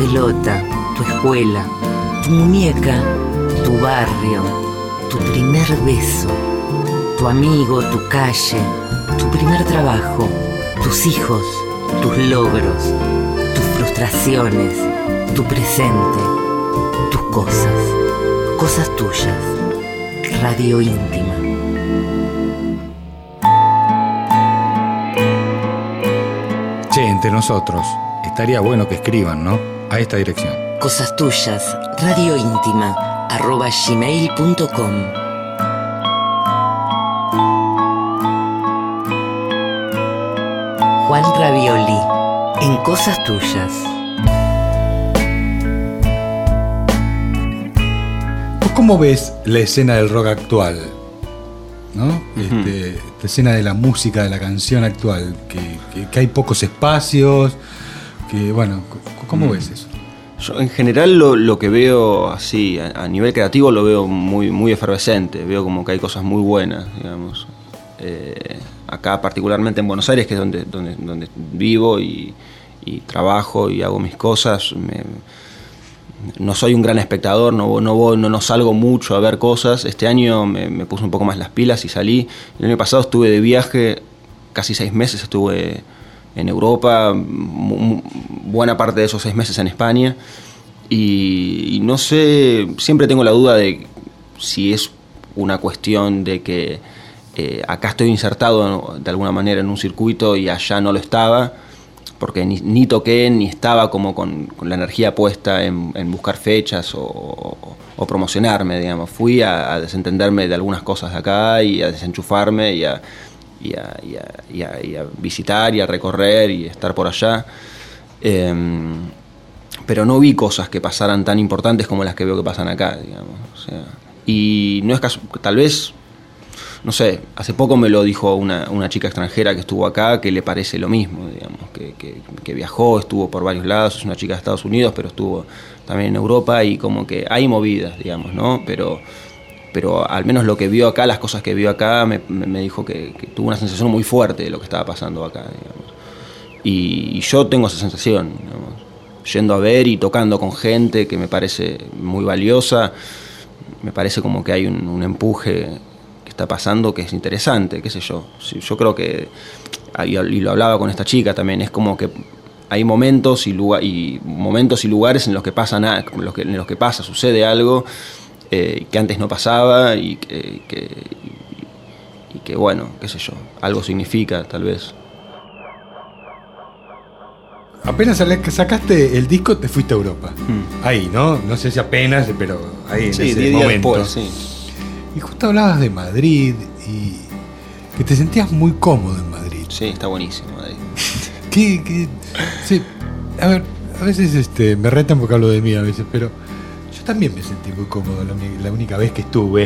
pelota, tu escuela, tu muñeca, tu barrio, tu primer beso, tu amigo, tu calle, tu primer trabajo, tus hijos, tus logros, tus frustraciones, tu presente, tus cosas tuyas. Radio íntima. Che, entre nosotros, estaría bueno que escriban, ¿no? A esta dirección. Cosas tuyas, radioíntima, @gmail.com. Juan Ravioli, en Cosas tuyas. ¿Vos cómo ves la escena del rock actual? ¿No? Esta escena de la música, de la canción actual, que hay pocos espacios, que bueno, ¿cómo ves eso? Yo en general lo que veo así, a nivel creativo lo veo muy, muy efervescente, veo como que hay cosas muy buenas, digamos. Acá particularmente en Buenos Aires, que es donde vivo y trabajo y hago mis cosas, no soy un gran espectador, no salgo mucho a ver cosas. Este año me puse un poco más las pilas y salí. El año pasado estuve de viaje, casi 6 meses estuve en Europa, buena parte de esos 6 meses en España. Y no sé, siempre tengo la duda de si es una cuestión de que acá estoy insertado de alguna manera en un circuito y allá no lo estaba, porque ni toqué ni estaba como con la energía puesta en buscar fechas o promocionarme, digamos. Fui a desentenderme de algunas cosas de acá y a desenchufarme y a visitar y a recorrer y estar por allá. Pero no vi cosas que pasaran tan importantes como las que veo que pasan acá, digamos. O sea, y no es tal vez... No sé, hace poco me lo dijo una chica extranjera que estuvo acá, que le parece lo mismo, digamos, que viajó, estuvo por varios lados, es una chica de Estados Unidos, pero estuvo también en Europa y como que hay movidas, digamos, ¿no? Pero al menos lo que vio acá, las cosas que vio acá, me dijo que tuvo una sensación muy fuerte de lo que estaba pasando acá, digamos. Y yo tengo esa sensación, digamos, yendo a ver y tocando con gente que me parece muy valiosa, me parece como que hay un empuje está pasando que es interesante, qué sé yo. Yo creo que, y lo hablaba con esta chica también, es como que hay momentos y lugares en los que sucede algo que antes no pasaba y que bueno, qué sé yo, algo significa tal vez. Apenas sacaste el disco, te fuiste a Europa. Ahí, ¿no? No sé si apenas, pero ahí en ese momento. Después, sí. Y justo hablabas de Madrid y que te sentías muy cómodo en Madrid. Sí, está buenísimo Madrid. Sí, a ver, a veces me retan porque hablo de mí a veces, pero yo también me sentí muy cómodo la única vez que estuve.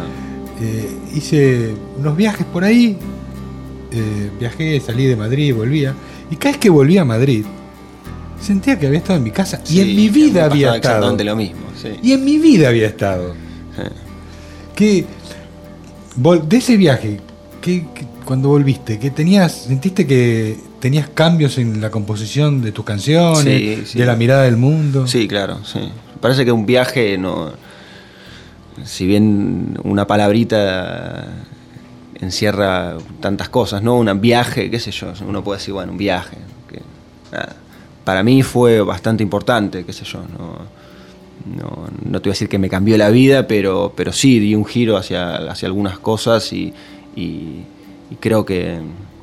Hice unos viajes por ahí, viajé, salí de Madrid, volvía, y cada vez que volvía a Madrid sentía que había estado en mi casa, sí, y en mi vida había estado. Exactamente lo mismo, sí. Y en mi vida había estado. Que de ese viaje, cuando volviste, ¿sentiste que tenías cambios en la composición de tus canciones, sí. De la mirada del mundo? Sí, claro, sí. Parece que un viaje no, si bien una palabrita encierra tantas cosas, ¿no? Un viaje, qué sé yo, uno puede decir, bueno, un viaje. Para mí fue bastante importante, qué sé yo, no te voy a decir que me cambió la vida, pero sí di un giro hacia algunas cosas y creo que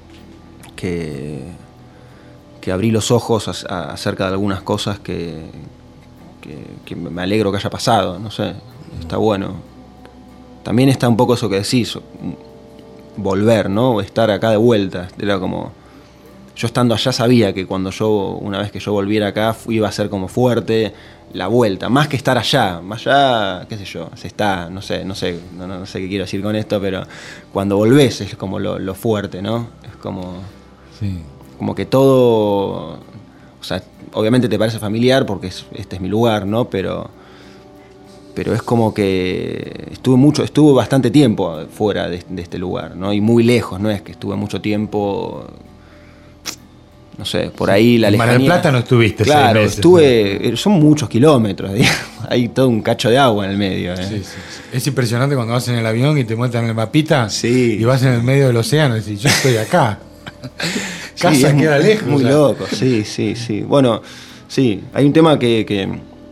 abrí los ojos acerca de algunas cosas que me alegro que haya pasado, no sé, está bueno. También está un poco eso que decís, volver, ¿no? Estar acá de vuelta, era como... Yo estando allá sabía que una vez que yo volviera acá, iba a ser como fuerte la vuelta, más que estar allá, qué sé yo, se está, no sé qué quiero decir con esto, pero cuando volvés es como lo fuerte, ¿no? Es como, sí. Como que todo, o sea, obviamente te parece familiar porque este es mi lugar, ¿no? Pero es como que estuve bastante tiempo fuera de este lugar, ¿no? Y muy lejos, no es que estuve mucho tiempo... no sé, por ahí la lejanía. Mar del Plata no estuviste, claro, 6 meses. estuve, son muchos kilómetros, digamos. Hay todo un cacho de agua en el medio. Sí. Es impresionante cuando vas en el avión y te muestran el mapita Sí. y vas en el medio del océano y dices, yo estoy acá. Casa queda lejos. Muy loco, sí. Bueno, sí, hay un tema que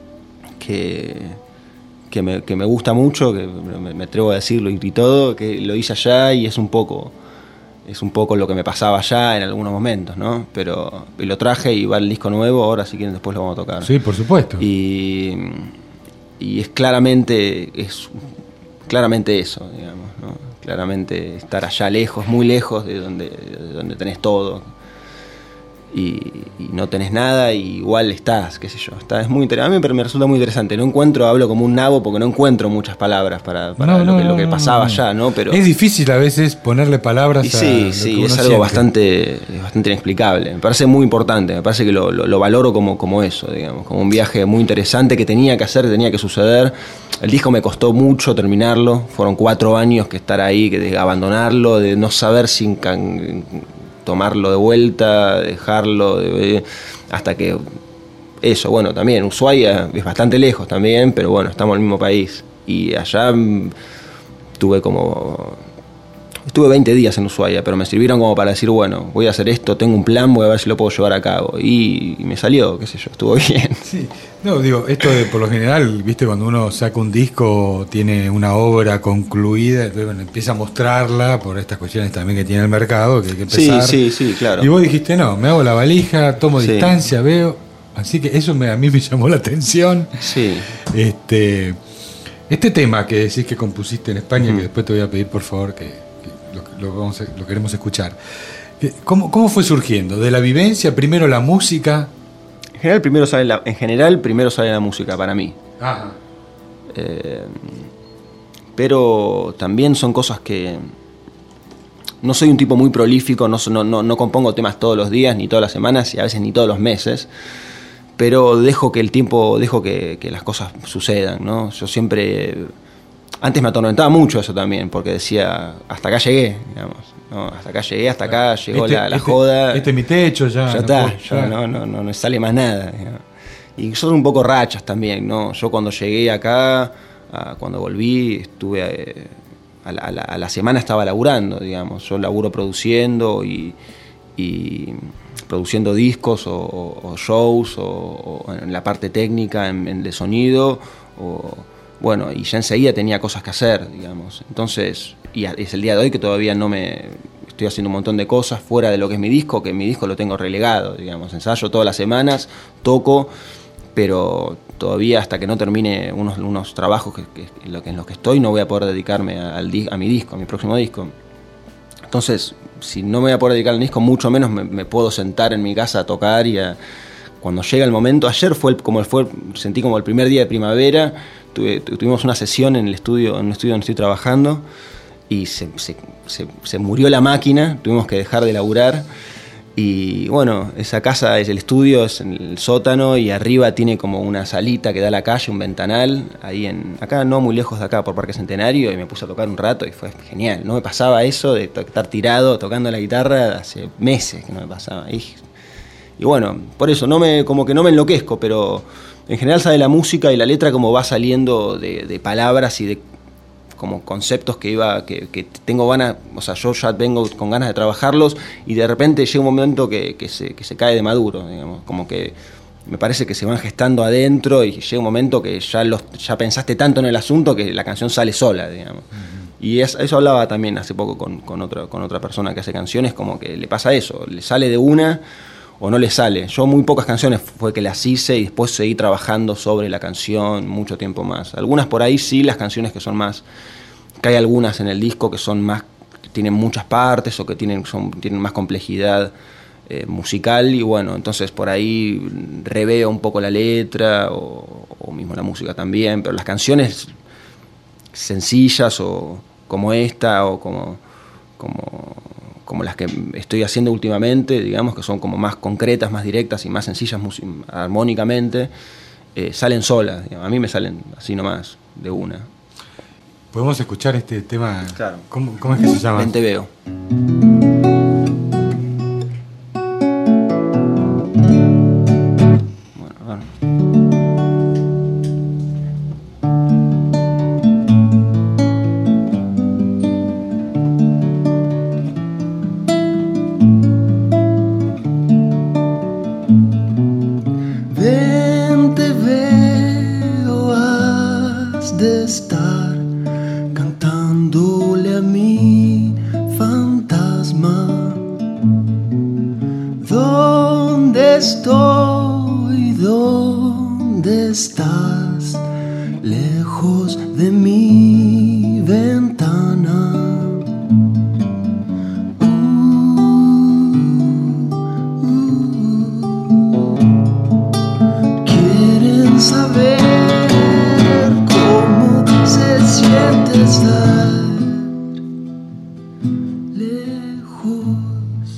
me gusta mucho, que me atrevo a decirlo y todo, que lo hice allá y es un poco lo que me pasaba allá en algunos momentos, ¿no? Pero y lo traje y va el disco nuevo, ahora si quieren después lo vamos a tocar. Sí, por supuesto. Y es claramente eso, digamos, ¿no? Claramente estar allá lejos, muy lejos de donde tenés todo. Y no tenés nada y igual estás, qué sé yo. Es muy interesante. A mí me resulta muy interesante. Hablo como un nabo porque no encuentro muchas palabras para lo que pasaba allá, ¿no? Pero es difícil a veces ponerle palabras a lo que sí, uno es algo siente. bastante inexplicable. Me parece muy importante, me parece que lo valoro como eso, digamos, como un viaje muy interesante que tenía que hacer, tenía que suceder. El disco me costó mucho terminarlo, fueron 4 años que estar ahí, que de abandonarlo, de no saber sin tomarlo de vuelta, dejarlo, hasta que eso, bueno, también Ushuaia es bastante lejos también, pero bueno, estamos en el mismo país. Y allá estuve 20 días en Ushuaia, pero me sirvieron como para decir, bueno, voy a hacer esto, tengo un plan, voy a ver si lo puedo llevar a cabo. Y me salió, qué sé yo, estuvo bien. Sí, no, digo, esto por lo general, viste, cuando uno saca un disco, tiene una obra concluida, entonces bueno, empieza a mostrarla por estas cuestiones también que tiene el mercado, que hay que empezar. Sí, claro. Y vos dijiste, no, me hago la valija, tomo Sí. distancia, veo. Así que eso a mí me llamó la atención. Sí. Este tema que decís que compusiste en España, que después te voy a pedir por favor que lo queremos escuchar. ¿Cómo fue surgiendo? ¿De la vivencia, primero la música? En general primero sale la música para mí. Ajá. Pero también son cosas que no soy un tipo muy prolífico, no compongo temas todos los días, ni todas las semanas, y a veces ni todos los meses, pero dejo que las cosas sucedan, ¿no? Yo siempre, antes me atormentaba mucho eso también, porque decía, hasta acá llegué, digamos, ¿no? Hasta acá llegó la joda. Este es mi techo, ya está, puedo, no sale más nada, digamos. Y son un poco rachas también, ¿no? Yo cuando llegué acá, cuando volví, estuve a la semana estaba laburando, digamos. Yo laburo produciendo y produciendo discos o shows o en la parte técnica, de sonido, bueno, y ya enseguida tenía cosas que hacer, digamos. Entonces, y es el día de hoy que todavía estoy haciendo un montón de cosas fuera de lo que es mi disco, que mi disco lo tengo relegado, digamos. Ensayo todas las semanas, toco, pero todavía hasta que no termine unos trabajos en los que estoy, no voy a poder dedicarme a mi disco, a mi próximo disco. Entonces, si no me voy a poder dedicar al disco, mucho menos me puedo sentar en mi casa a tocar cuando llega el momento. Ayer sentí como el primer día de primavera, tuvimos una sesión en un estudio donde estoy trabajando y se murió la máquina, tuvimos que dejar de laburar. Y bueno, esa casa es el estudio, es en el sótano y arriba tiene como una salita que da a la calle, un ventanal, acá no muy lejos de acá por Parque Centenario, y me puse a tocar un rato y fue genial. No me pasaba eso de estar tirado tocando la guitarra, hace meses que no me pasaba. Y bueno, por eso como que no me enloquezco, pero en general sale la música y la letra como va saliendo de palabras y de como conceptos que tengo ganas, o sea, yo ya vengo con ganas de trabajarlos y de repente llega un momento que se cae de maduro, digamos, como que me parece que se van gestando adentro y llega un momento que ya pensaste tanto en el asunto que la canción sale sola, digamos. Uh-huh. Y eso hablaba también hace poco con otra persona que hace canciones, como que le pasa eso, le sale de una o no le sale. Yo muy pocas canciones fue que las hice y después seguí trabajando sobre la canción mucho tiempo más. Algunas por ahí sí, las canciones que son más, que hay algunas en el disco que son más, que tienen muchas partes o que tienen más complejidad musical, y bueno, entonces por ahí reveo un poco la letra o mismo la música también, pero las canciones sencillas o como esta o como las que estoy haciendo últimamente, digamos, que son como más concretas, más directas y más sencillas armónicamente, salen solas, digamos. A mí me salen así nomás, de una. ¿Podemos escuchar este tema? Claro. ¿Cómo es que se llama? Ven te veo. estar cantándole a mi fantasma. ¿Dónde estoy? ¿Dónde estás? Lejos de mi ventana. Quieren saber cómo se siente estar lejos.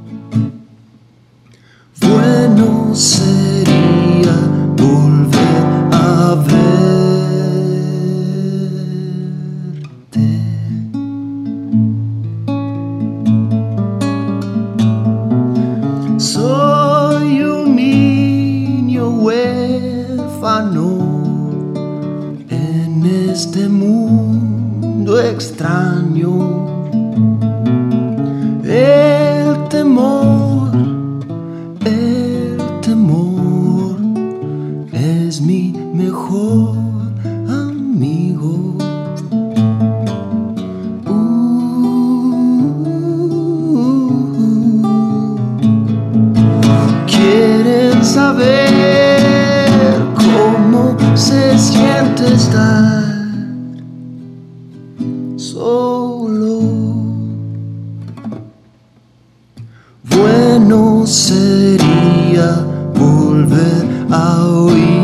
Bueno sería volver a verte. Soy un niño huérfano en este mundo extraño. El temor es mi mejor amigo. Quieren saber cómo se siente estar solo. Bueno sería volver a oírte.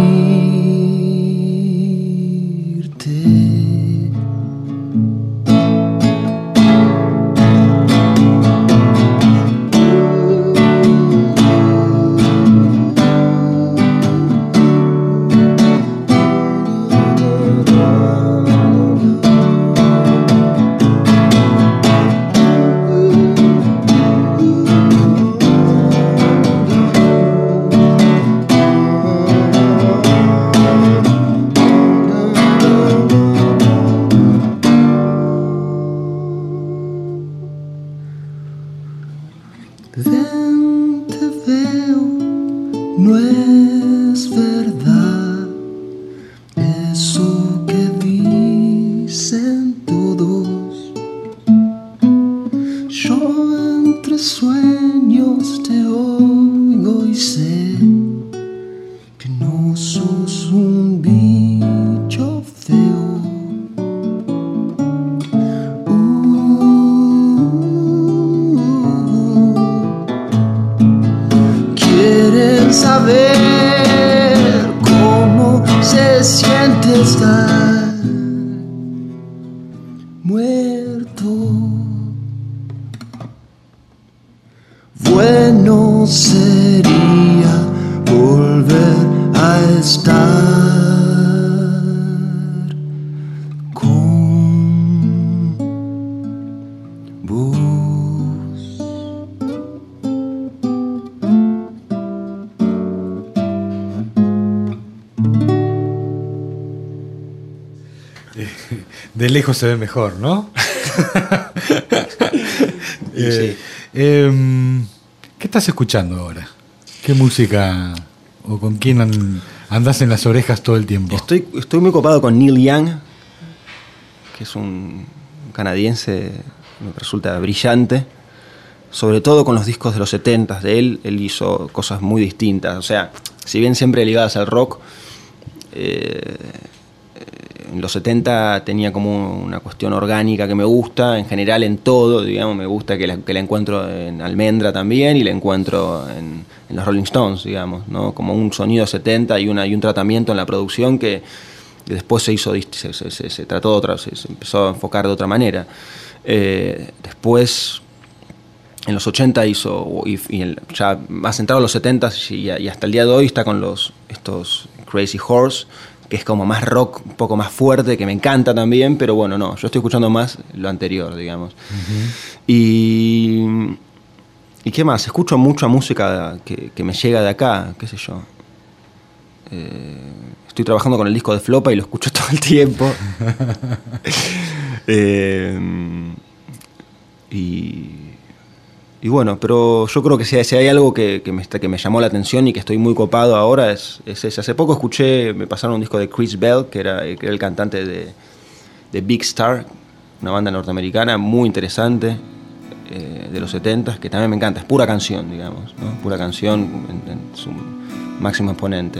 Ven, te veo, no es verdad eso que dicen todos. Yo entre sueños te oigo y sé que no sos un bicho feo. Quieren saber cómo se siente estar muerto. Bueno sería volver a estar con vos. De lejos se ve mejor, ¿no? Sí. ¿Qué estás escuchando ahora? ¿Qué música o con quién andás en las orejas todo el tiempo? Estoy muy copado con Neil Young, que es un canadiense, me resulta brillante, sobre todo con los discos de los 70s de él. Él hizo cosas muy distintas, o sea, si bien siempre ligadas al rock, en los 70 tenía como una cuestión orgánica que me gusta, en general en todo, digamos, me gusta que la encuentro en Almendra también y la encuentro en los Rolling Stones, digamos, ¿no? Como un sonido 70 y un tratamiento en la producción que después se hizo, se trató de otra, se empezó a enfocar de otra manera. Después, en los 80 hizo, ya más centrado en los 70 y hasta el día de hoy está con estos Crazy Horse, que es como más rock, un poco más fuerte, que me encanta también, pero bueno, no, yo estoy escuchando más lo anterior, digamos. Uh-huh. ¿Y qué más? Escucho mucha música que me llega de acá, qué sé yo. Estoy trabajando con el disco de Flopa y lo escucho todo el tiempo. Y bueno, pero yo creo que si hay algo que me llamó la atención y que estoy muy copado ahora es ese. Hace poco me pasaron un disco de Chris Bell, que era el cantante de Big Star, una banda norteamericana muy interesante, de los 70s, que también me encanta. Es pura canción, digamos, ¿no? Pura canción en su máximo exponente.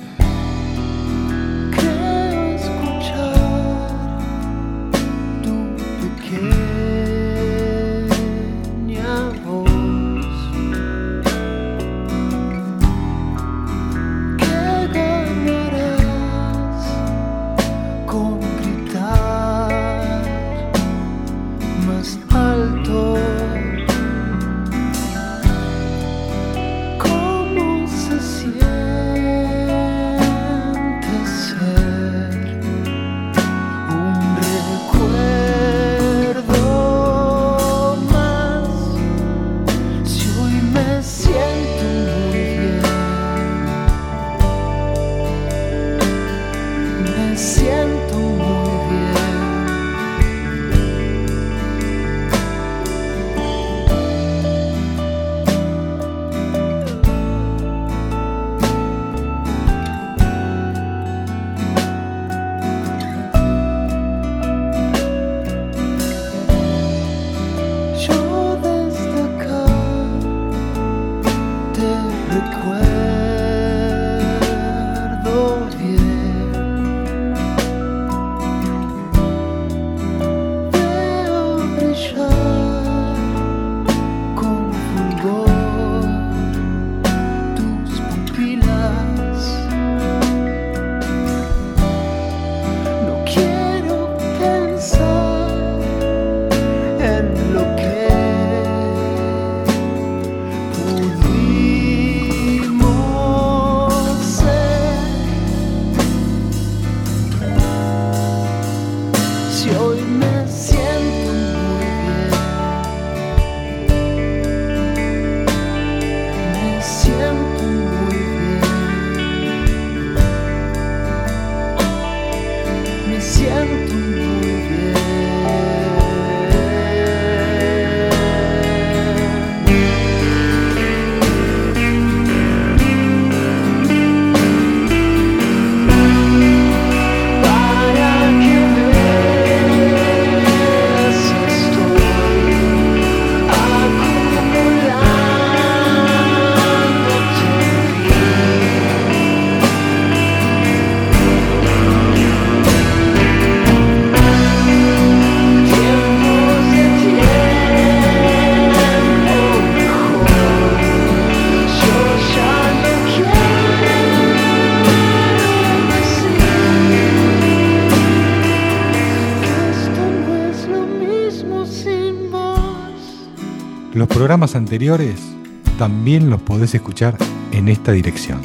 Los programas anteriores también los podés escuchar en esta dirección: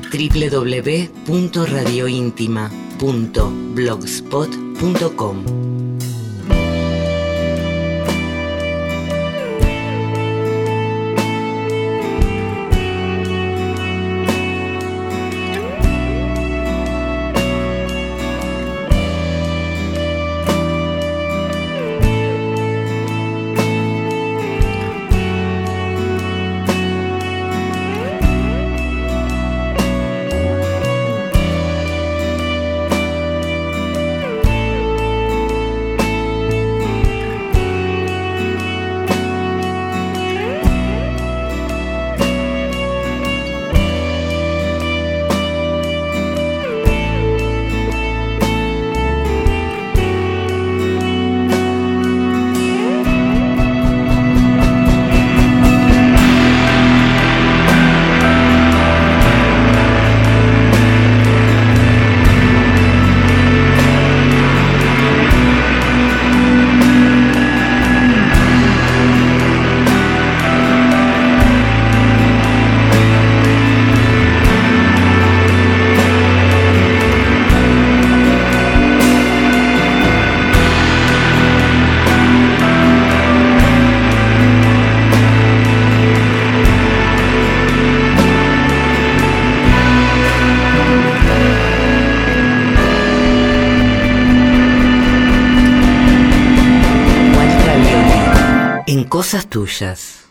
www.radiointima.blogspot.com. Cosas tuyas.